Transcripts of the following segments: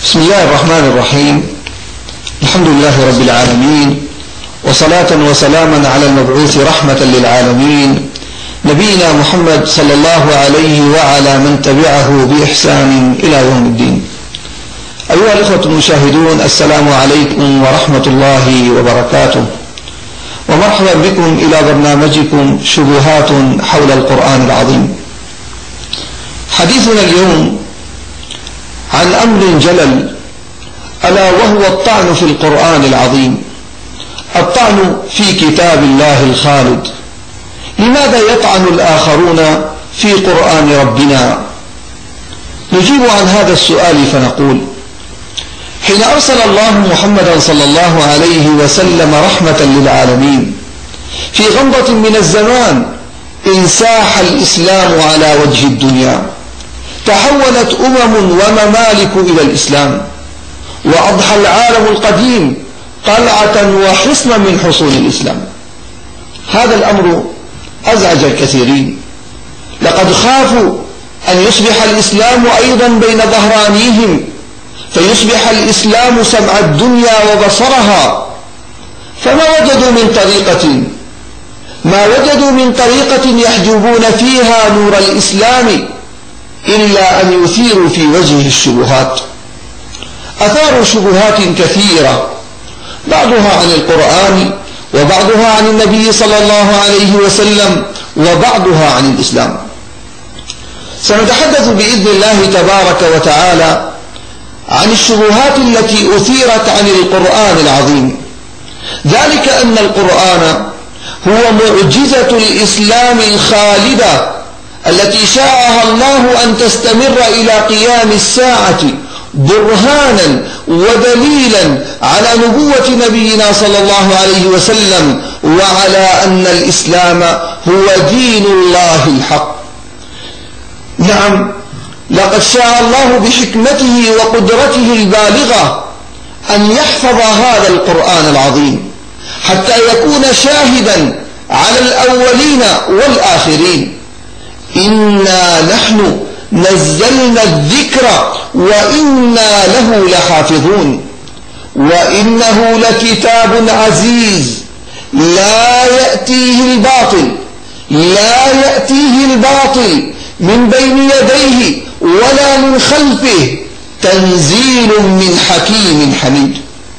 بسم الله الرحمن الرحيم. الحمد لله رب العالمين، وصلاة وسلاما على المبعوث رحمة للعالمين نبينا محمد صلى الله عليه وعلى من تبعه بإحسان إلى يوم الدين. أيها الإخوة المشاهدون، السلام عليكم ورحمة الله وبركاته، ومرحبا بكم إلى برنامجكم شبهات حول القرآن العظيم. حديثنا اليوم عن أمر جلل، ألا وهو الطعن في القرآن العظيم، الطعن في كتاب الله الخالد. لماذا يطعن الآخرون في قرآن ربنا؟ نجيب عن هذا السؤال فنقول: حين أرسل الله محمدا صلى الله عليه وسلم رحمة للعالمين، في غمضة من الزمان انساح الإسلام على وجه الدنيا، تحولت وممالك إلى الإسلام، وأضحى العالم القديم قلعة وحصنا من حصون الإسلام. هذا الأمر أزعج الكثيرين، لقد خافوا أن يصبح الإسلام أيضا بين ظهرانيهم، فيصبح الإسلام سمع الدنيا وبصرها، فما وجدوا من طريقة يحجبون فيها نور الإسلام إلا أن يثيروا في وجهه الشبهات. أثاروا شبهات كثيرة، بعضها عن القرآن، وبعضها عن النبي صلى الله عليه وسلم، وبعضها عن الإسلام. سنتحدث بإذن الله تبارك وتعالى عن الشبهات التي أثيرت عن القرآن العظيم، ذلك أن القرآن هو معجزة الإسلام الخالدة التي شاءها الله أن تستمر إلى قيام الساعة، برهانا ودليلا على نبوة نبينا صلى الله عليه وسلم، وعلى أن الإسلام هو دين الله الحق. نعم، لقد شاء الله بحكمته وقدرته البالغة أن يحفظ هذا القرآن العظيم حتى يكون شاهدا على الأولين والآخرين. إنا نحن نزلنا الذكر وإنا له لحافظون، وإنه لكتاب عزيز لا يأتيه الباطل من بين يديه ولا من خلفه، تنزيل من حكيم حميد.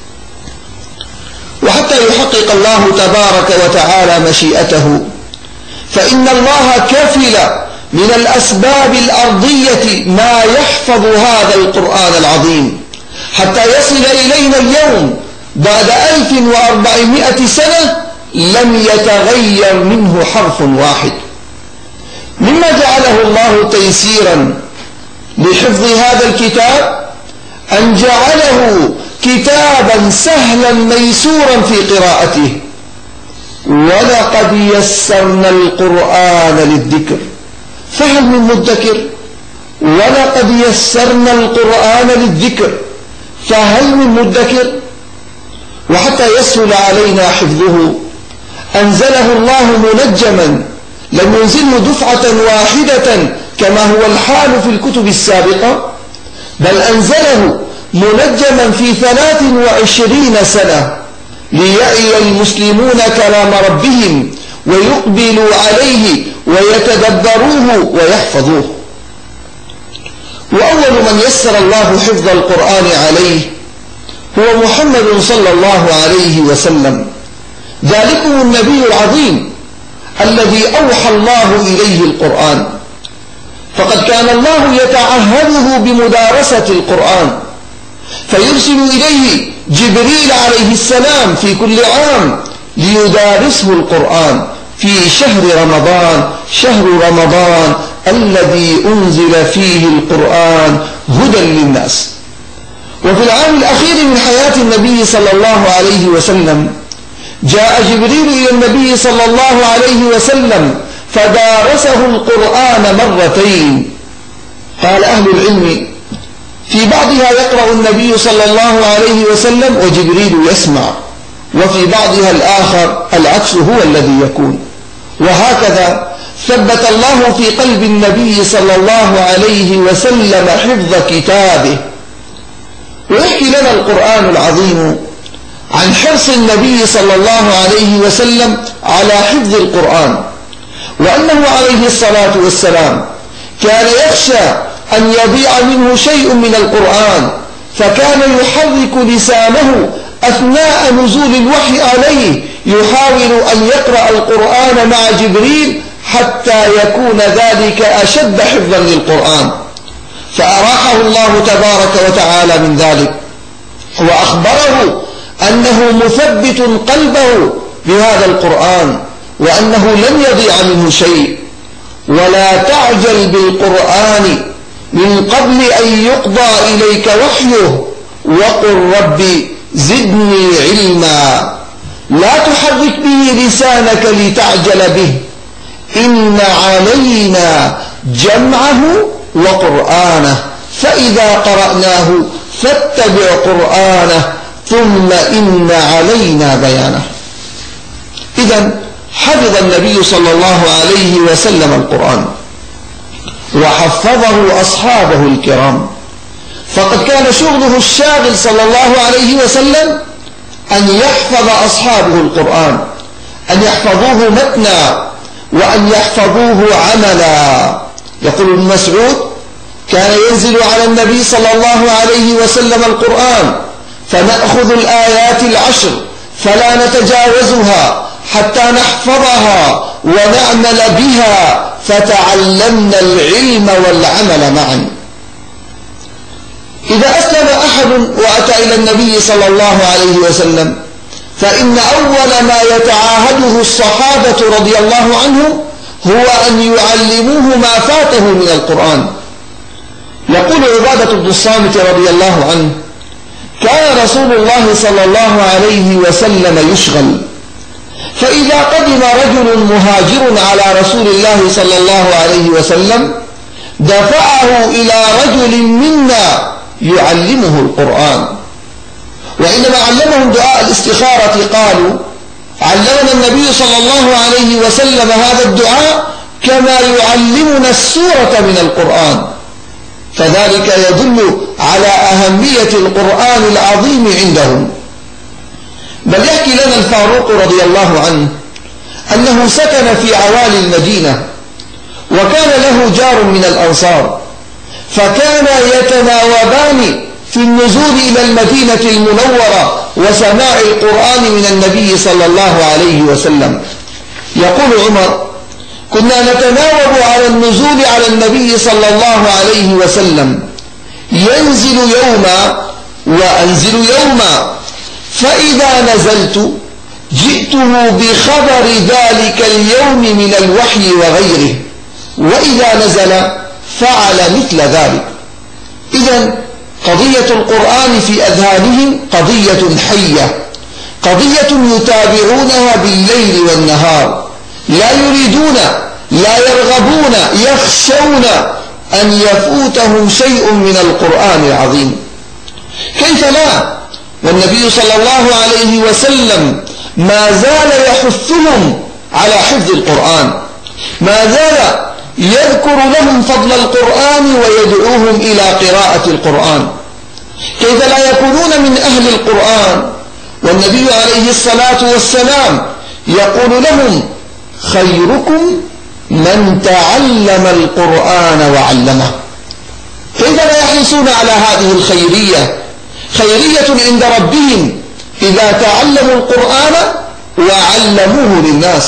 وحتى يحقق الله تبارك وتعالى مشيئته، فإن الله كفل من الأسباب الأرضية ما يحفظ هذا القرآن العظيم حتى يصل إلينا اليوم بعد 1400 سنة لم يتغير منه حرف واحد. مما جعله الله تيسيرا لحفظ هذا الكتاب أن جعله كتابا سهلا ميسورا في قراءته. ولقد يسرنا القرآن للذكر فهل من مدكر؟ ولقد يسرنا القرآن للذكر فهل من مدكر؟ وحتى يسهل علينا حفظه أنزله الله منجما، لم ينزله دفعة واحدة كما هو الحال في الكتب السابقة، بل أنزله منجما في 23 سنة ليعي المسلمون كلام ربهم ويقبلوا عليه ويتدبروه ويحفظوه. وأول من يسر الله حفظ القرآن عليه هو محمد صلى الله عليه وسلم، ذلكم النبي العظيم الذي أوحى الله إليه القرآن. فقد كان الله يتعهده بمدارسة القرآن، فيرسل إليه جبريل عليه السلام في كل عام ليدارسه القرآن في شهر رمضان الذي أنزل فيه القرآن هدى للناس. وفي العام الأخير من حياة النبي صلى الله عليه وسلم جاء جبريل إلى النبي صلى الله عليه وسلم فدارسه القرآن مرتين. قال أهل العلم: في بعضها يقرأ النبي صلى الله عليه وسلم وجبريل يسمع، وفي بعضها الآخر العكس هو الذي يكون. وهكذا ثبت الله في قلب النبي صلى الله عليه وسلم حفظ كتابه. ويحكي لنا القرآن العظيم عن حرص النبي صلى الله عليه وسلم على حفظ القرآن، وأنه عليه الصلاة والسلام كان يخشى أن يضيع منه شيء من القرآن، فكان يحرك لسانه أثناء نزول الوحي عليه يحاول أن يقرأ القرآن مع جبريل حتى يكون ذلك أشد حفظا للقرآن، فأراحه الله تبارك وتعالى من ذلك، وأخبره أنه مثبت قلبه بهذا القرآن وأنه لن يضيع منه شيء. ولا تعجل بالقرآن من قبل أن يقضى إليك وحيه وقل رب زدني علما، لا تحرك به لسانك لتعجل به، إن علينا جمعه وقرآنه فإذا قرأناه فاتبع قرآنه ثم إن علينا بيانه. إذن حفظ النبي صلى الله عليه وسلم القرآن وحفظه أصحابه الكرام، فقد كان شغله الشاغل صلى الله عليه وسلم أن يحفظ أصحابه القرآن، أن يحفظوه متنا وأن يحفظوه عملا. يقول ابن مسعود: كان ينزل على النبي صلى الله عليه وسلم القرآن فنأخذ الآيات العشر فلا نتجاوزها حتى نحفظها ونعمل بها، فتعلمنا العلم والعمل معا. إذا أسلم أحد وأتى إلى النبي صلى الله عليه وسلم فإن أول ما يتعاهده الصحابة رضي الله عنهم هو أن يعلموه ما فاته من القرآن. يقول عبادة بن الصامت رضي الله عنه: كان رسول الله صلى الله عليه وسلم يشغل، فإذا قدم رجل مهاجر على رسول الله صلى الله عليه وسلم دفعه إلى رجل منا يعلمه القرآن. وعندما علمهم دعاء الاستخارة قالوا: علمنا النبي صلى الله عليه وسلم هذا الدعاء كما يعلمنا السورة من القرآن، فذلك يدل على أهمية القرآن العظيم عندهم. بل يحكي لنا الفاروق رضي الله عنه أنه سكن في عوالي المدينة، وكان له جار من الأنصار، فكان يتناوبان في النزول إلى المدينة المنورة وسماع القرآن من النبي صلى الله عليه وسلم. يقول عمر: كنا نتناوب على النزول على النبي صلى الله عليه وسلم، ينزل يوما وأنزل يوما، فإذا نزلت جئته بخبر ذلك اليوم من الوحي وغيره، وإذا نزل فعل مثل ذلك. إذن قضية القرآن في أذهانهم قضية حية، قضية يتابعونها بالليل والنهار، لا يريدون، لا يرغبون، يخشون أن يفوتهم شيء من القرآن العظيم. كيف لا؟ والنبي صلى الله عليه وسلم ما زال يحثهم على حفظ القرآن، ما زال يذكر لهم فضل القرآن ويدعوهم إلى قراءة القرآن. كيف لا يكونون من أهل القرآن والنبي عليه الصلاة والسلام يقول لهم: خيركم من تعلم القرآن وعلمه. كيف لا يحرصون على هذه الخيرية، خيرية عند ربهم إذا تعلموا القرآن وعلموه للناس.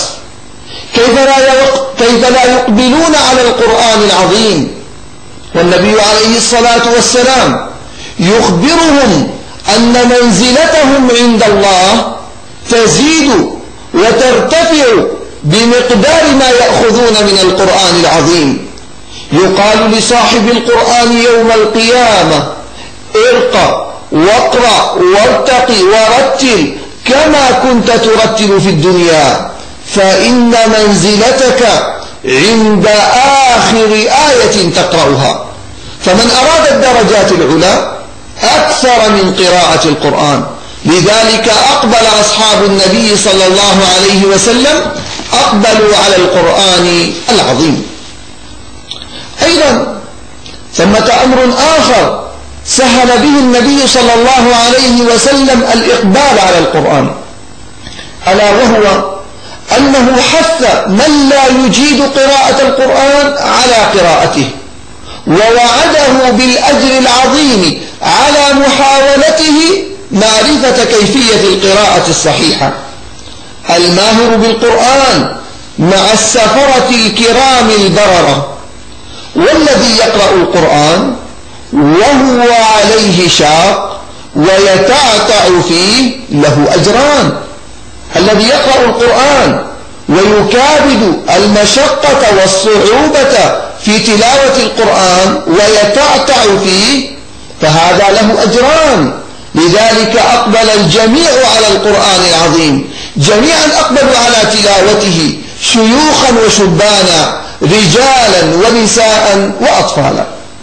كيف لا يقبلون على القرآن العظيم والنبي عليه الصلاة والسلام يخبرهم أن منزلتهم عند الله تزيد وترتفع بمقدار ما يأخذون من القرآن العظيم. يقال لصاحب القرآن يوم القيامة: ارق واقرأ وارتق ورتل كما كنت ترتل في الدنيا، فإن منزلتك عند آخر آية تقرأها. فمن أراد الدرجات العلى أكثر من قراءة القرآن. لذلك أقبل أصحاب النبي صلى الله عليه وسلم، أقبلوا على القرآن العظيم. أيضا ثمة أمر آخر سهل به النبي صلى الله عليه وسلم الإقبال على القرآن، ألا وهو أنه حث من لا يجيد قراءة القرآن على قراءته، ووعده بالأجر العظيم على محاولته معرفة كيفية القراءة الصحيحة. الماهر بالقرآن مع السفرة الكرام البررة، والذي يقرأ القرآن وهو عليه شاق ويتعتع فيه له أجران. الذي يقرأ القرآن ويكابد المشقة والصعوبة في تلاوة القرآن ويتعتع فيه فهذا له أجران. لذلك أقبل الجميع على القرآن العظيم، جميعا أقبلوا على تلاوته، شيوخا وشبانا، رجالا ونساء وأطفالا.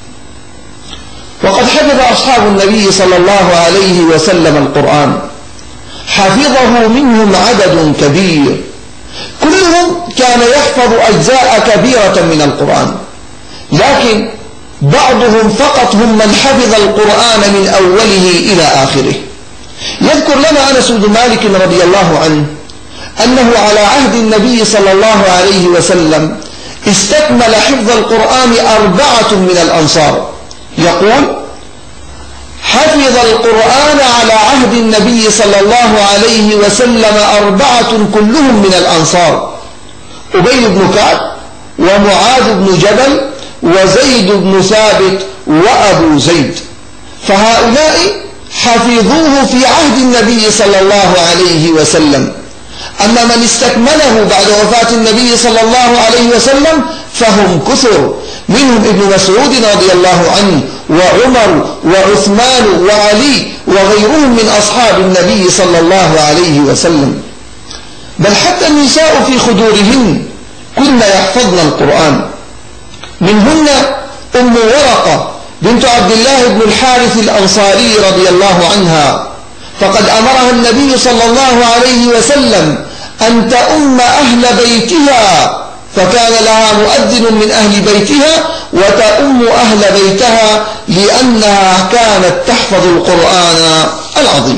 وقد حفظ أصحاب النبي صلى الله عليه وسلم القرآن، حفظه منهم عدد كبير، كلهم كان يحفظ أجزاء كبيرة من القرآن، لكن بعضهم فقط هم من حفظ القرآن من أوله إلى آخره. يذكر لنا أنس بن مالك رضي الله عنه أنه على عهد النبي صلى الله عليه وسلم استكمل حفظ القرآن 4 من الأنصار. يقول: حفظ القرآن على عهد النبي صلى الله عليه وسلم 4 كلهم من الأنصار: أبي بن كعب، ومعاذ بن جبل، وزيد بن ثابت، وأبو زيد. فهؤلاء حفظوه في عهد النبي صلى الله عليه وسلم. أما من استكمله بعد وفاة النبي صلى الله عليه وسلم فهم كثر، منهم ابن مسعود رضي الله عنه، وعمر، وعثمان، وعلي، وغيرهم من أصحاب النبي صلى الله عليه وسلم. بل حتى النساء في خدورهن كن يحفظن القرآن. منهن أم ورقة بنت عبد الله بن الحارث الأنصاري رضي الله عنها، فقد أمرها النبي صلى الله عليه وسلم أن تؤم أهل بيتها، فكان لها مؤذن من أهل بيتها وتؤم أهل بيتها لأنها كانت تحفظ القرآن العظيم.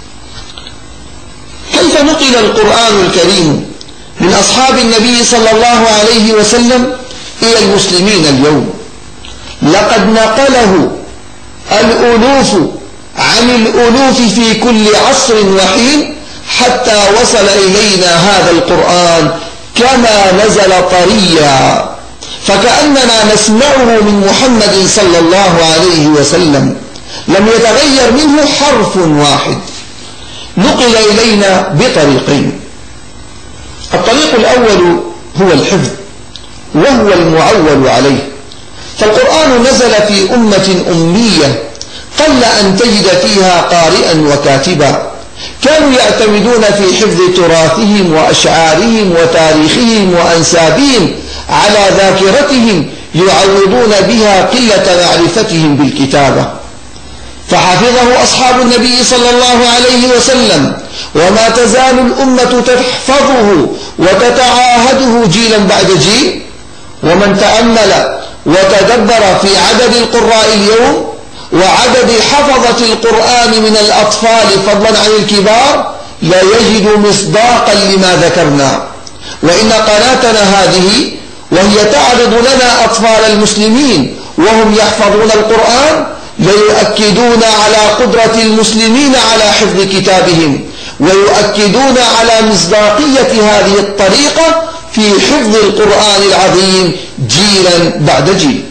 كيف نقل القرآن الكريم من أصحاب النبي صلى الله عليه وسلم إلى المسلمين اليوم؟ لقد نقله الألوف عن الألوف في كل عصر وحين حتى وصل إلينا هذا القرآن كما نزل طريا، فكأننا نسمعه من محمد صلى الله عليه وسلم، لم يتغير منه حرف واحد. نقل إلينا بطريقين: الطريق الأول هو الحفظ، وهو المعول عليه. فالقرآن نزل في أمة أمية قل أن تجد فيها قارئا وكاتبا، كانوا يعتمدون في حفظ تراثهم وأشعارهم وتاريخهم وأنسابهم على ذاكرتهم يعوضون بها قلة معرفتهم بالكتابة. فحفظه أصحاب النبي صلى الله عليه وسلم، وما تزال الأمة تحفظه وتتعاهده جيلا بعد جيل. ومن تأمل وتدبر في عدد القراء اليوم وعدد حفظة القرآن من الأطفال فضلا عن الكبار لا يجد مصداقا لما ذكرنا. وإن قناتنا هذه وهي تعرض لنا أطفال المسلمين وهم يحفظون القرآن ليؤكدون على قدرة المسلمين على حفظ كتابهم، ويؤكدون على مصداقية هذه الطريقة في حفظ القرآن العظيم جيلا بعد جيل.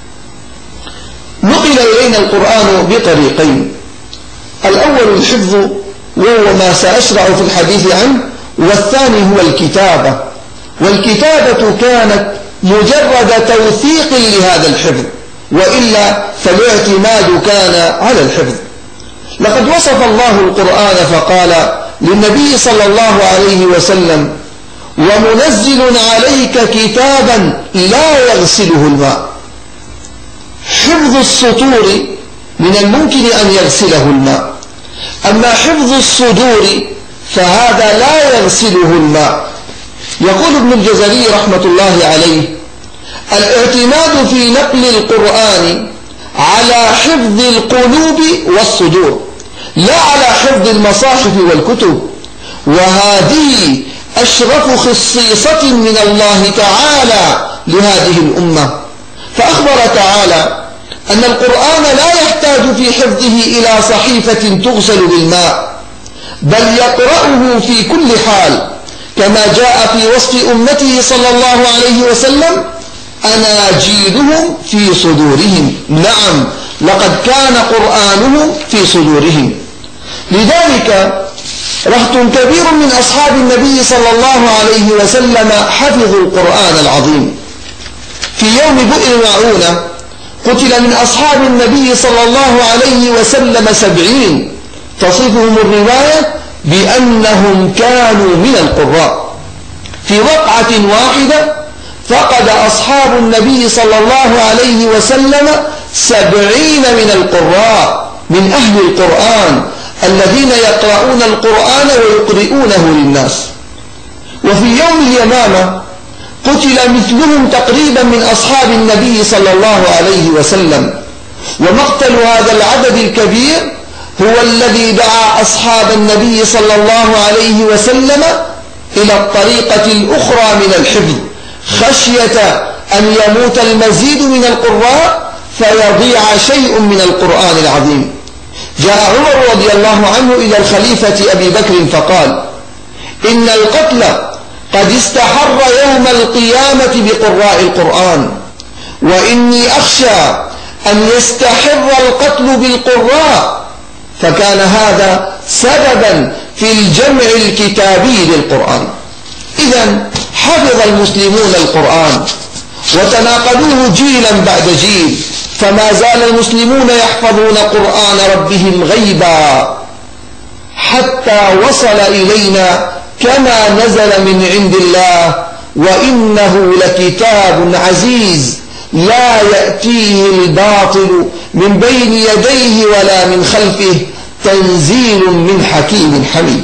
نقل إلينا القرآن بطريقين: الأول الحفظ وهو ما سأشرع في الحديث عنه، والثاني هو الكتابة. والكتابة كانت مجرد توثيق لهذا الحفظ، وإلا فالاعتماد كان على الحفظ. لقد وصف الله القرآن فقال للنبي صلى الله عليه وسلم: ومنزل عليك كتابا لا يغسله الماء. حفظ السطور من الممكن أن يغسله الماء، أما حفظ الصدور فهذا لا يغسله الماء. يقول ابن الجزري رحمة الله عليه: الاعتماد في نقل القرآن على حفظ القلوب والصدور، لا على حفظ المصاحف والكتب، وهذه أشرف خصيصة من الله تعالى لهذه الأمة. فأخبر تعالى أن القرآن لا يحتاج في حفظه إلى صحيفة تغسل بالماء، بل يقرأه في كل حال، كما جاء في وصف أمته صلى الله عليه وسلم: أناجيلهم في صدورهم. نعم، لقد كان قرآنهم في صدورهم. لذلك رهط كبير من أصحاب النبي صلى الله عليه وسلم حفظوا القرآن العظيم. في يوم بئر معونة قتل من أصحاب النبي صلى الله عليه وسلم 70 تصفهم الرواية بأنهم كانوا من القراء. في وقعة واحدة فقد أصحاب النبي صلى الله عليه وسلم 70 من القراء، من أهل القرآن الذين يقرؤون القرآن ويقرؤونه للناس. وفي يوم اليمامة قتل مثلهم تقريبا من أصحاب النبي صلى الله عليه وسلم. ومقتل هذا العدد الكبير هو الذي دعا أصحاب النبي صلى الله عليه وسلم إلى الطريقة الأخرى من الحفظ، خشية أن يموت المزيد من القراء فيضيع شيء من القرآن العظيم. جاء عمر رضي الله عنه إلى الخليفة أبي بكر فقال: إن القتل قد استحر يوم القيامة بقراء القرآن، وإني أخشى أن يستحر القتل بالقراء. فكان هذا سببا في الجمع الكتابي للقرآن. إذن حفظ المسلمون القرآن وتناقلوه جيلا بعد جيل، فما زال المسلمون يحفظون قرآن ربهم غيبا حتى وصل إلينا كما نزل من عند الله: وإنه لكتاب عزيز لا يأتيه الباطل من بين يديه ولا من خلفه تنزيل من حكيم حميد.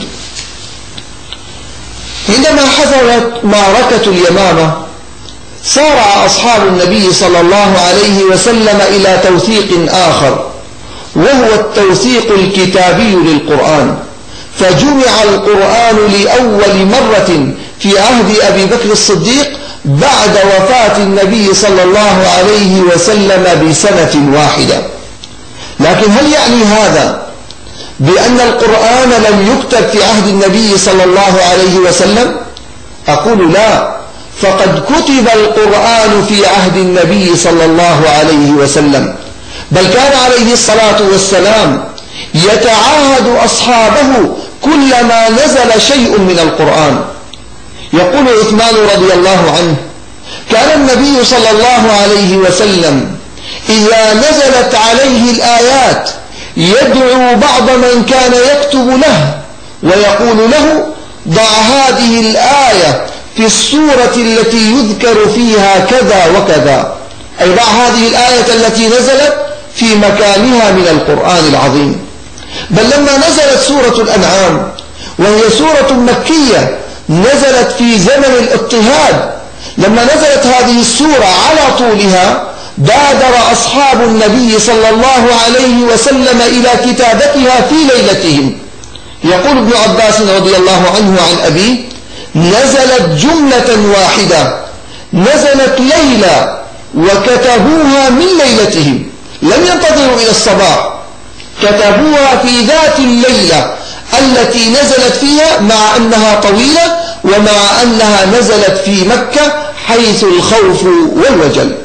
عندما حصلت معركة اليمامة سارع أصحاب النبي صلى الله عليه وسلم إلى توثيق آخر، وهو التوثيق الكتابي للقرآن. فجمع القرآن لأول مرة في عهد أبي بكر الصديق بعد وفاة النبي صلى الله عليه وسلم بسنة واحدة. لكن هل يعني هذا بأن القرآن لم يكتب في عهد النبي صلى الله عليه وسلم؟ أقول لا، فقد كتب القرآن في عهد النبي صلى الله عليه وسلم، بل كان عليه الصلاة والسلام يتعاهد أصحابه كلما نزل شيء من القرآن. يقول عثمان رضي الله عنه: كان النبي صلى الله عليه وسلم إذا نزلت عليه الآيات يدعو بعض من كان يكتب له ويقول له: ضع هذه الآية في السورة التي يذكر فيها كذا وكذا، أي ضع هذه الآية التي نزلت في مكانها من القرآن العظيم. بل لما نزلت سورة الأنعام وهي سورة مكية نزلت في زمن الاضطهاد، لما نزلت هذه السورة على طولها بادر أصحاب النبي صلى الله عليه وسلم إلى كتابتها في ليلتهم. يقول ابن عباس رضي الله عنه عن أبيه: نزلت جملة واحدة، نزلت ليلة وكتبوها من ليلتهم، لم ينتظروا إلى الصباح، كتبوها في ذات الليلة التي نزلت فيها، مع أنها طويلة ومع أنها نزلت في مكة حيث الخوف والوجل.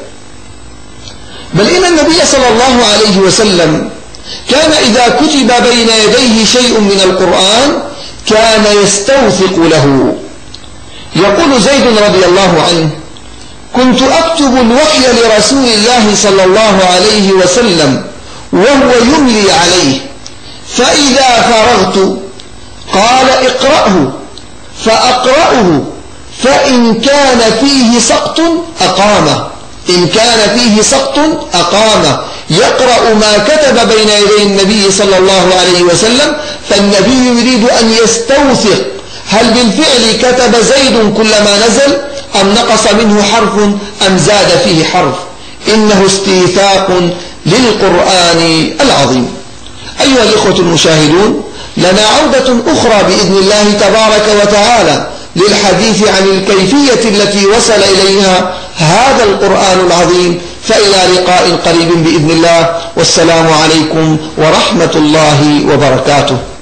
بل إن النبي صلى الله عليه وسلم كان إذا كتب بين يديه شيء من القرآن كان يستوثق له. يقول زيد رضي الله عنه: كنت أكتب الوحي لرسول الله صلى الله عليه وسلم وهو يملي عليه، فإذا فرغت قال: اقرأه، فأقرأه، فإن كان فيه سقط أقامه، إن كان فيه سقط أقامه. يقرأ ما كتب بين يدي النبي صلى الله عليه وسلم، فالنبي يريد أن يستوثق هل بالفعل كتب زيد كلما نزل أم نقص منه حرف أم زاد فيه حرف. إنه استيثاق للقرآن العظيم. أيها الإخوة المشاهدون، لنا عودة أخرى بإذن الله تبارك وتعالى للحديث عن الكيفية التي وصل إليها هذا القرآن العظيم، فإلى لقاء قريب بإذن الله، والسلام عليكم ورحمة الله وبركاته.